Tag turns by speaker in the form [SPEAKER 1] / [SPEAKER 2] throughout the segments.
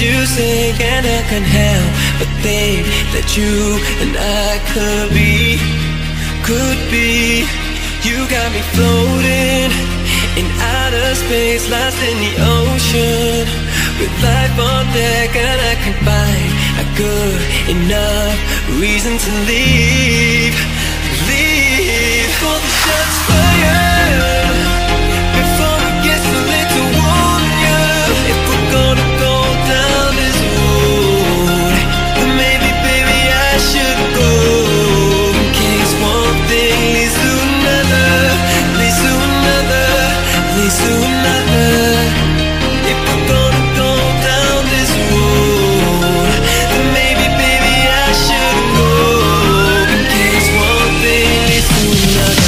[SPEAKER 1] you say, and I can't help but think that you and I could be. You got me floating in outer space, lost in the ocean, with life on deck, and I can't find a good enough reason to leave. All the shots fired before it gets too late to warn you. If we're gonna go down this road, then maybe, baby, I should go. In case one thing leads to another, leads to another, leads to another. If we're gonna go down this road, then maybe, baby, I should go. In case one thing leads to another.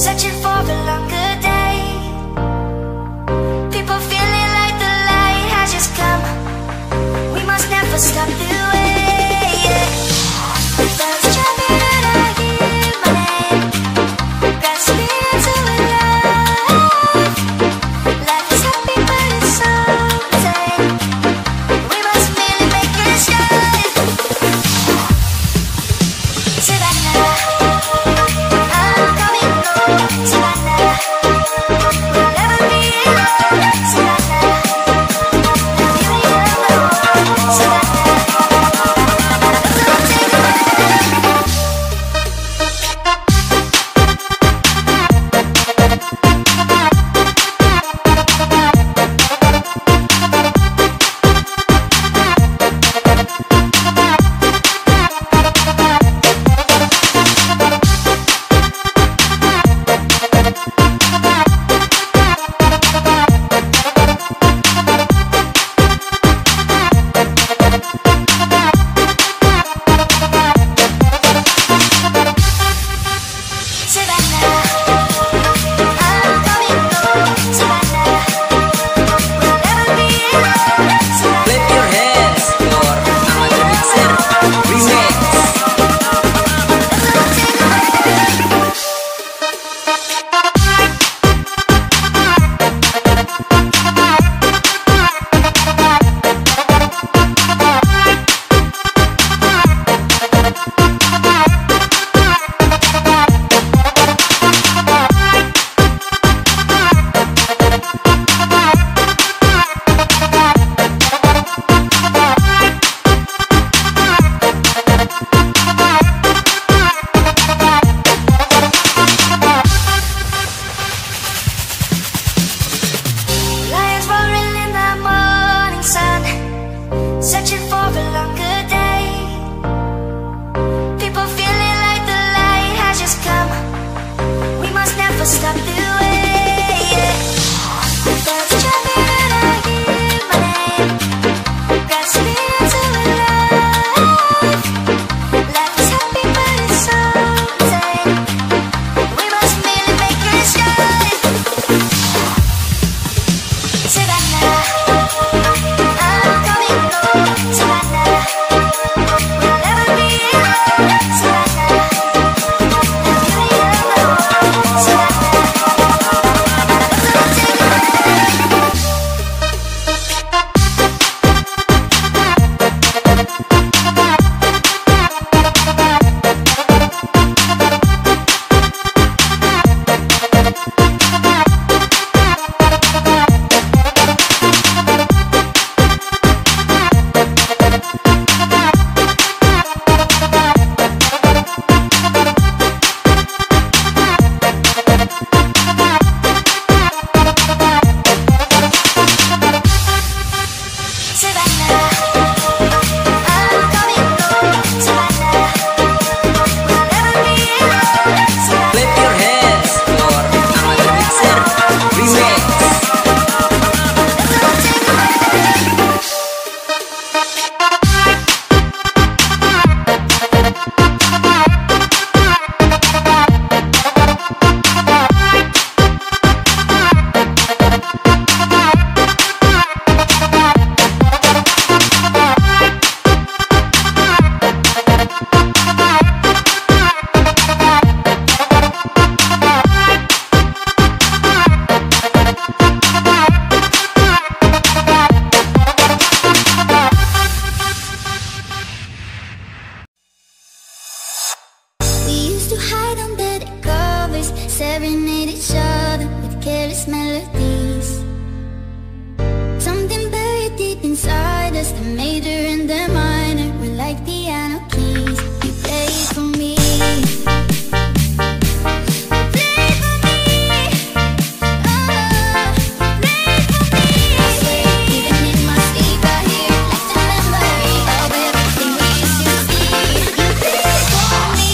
[SPEAKER 2] searching for a longer day. People feeling like the light has just come. We must never stop the way. Bells jumping and I hear my name. Grasp me into a life. Life is happy but it's so tame. We must merely make it shine. Savannah, I'm coming home. Savannah, we'll never be alone. Savannah, the beauty of my home. Savannah, don't take it back. Savannah, I'm coming home. Savannah, we'll never be alone. Savannah,
[SPEAKER 3] Clap your hands for Amateur Mixer Remix.
[SPEAKER 2] don't take it back. Lions roaring in the morning sun, searching for a longer day. People feeling like the light has just come. We must never stop the way. Bells jumping and I hear my name. Grasp me into a life. Life is happy but it's so tame. We must merely make it shine. Savannah, I'm coming home. Savannah, we'll never be alone. Savannah, the beauty of my home. Savannah, don't take it back. Savannah, I'm coming home. Savannah, we'll never be alone. Savannah,
[SPEAKER 3] Clap your hands for Amateur Mixer Remix.
[SPEAKER 2] don't take it back. We used to hide under the covers, serenade each other with careless melodies. Something buried deep inside us, the major and the minor were like piano keys. You played for me. You played for me. Oh, you played for me. I swear, even in my sleep, I hear it like the memory of everything we used to see. You played for me.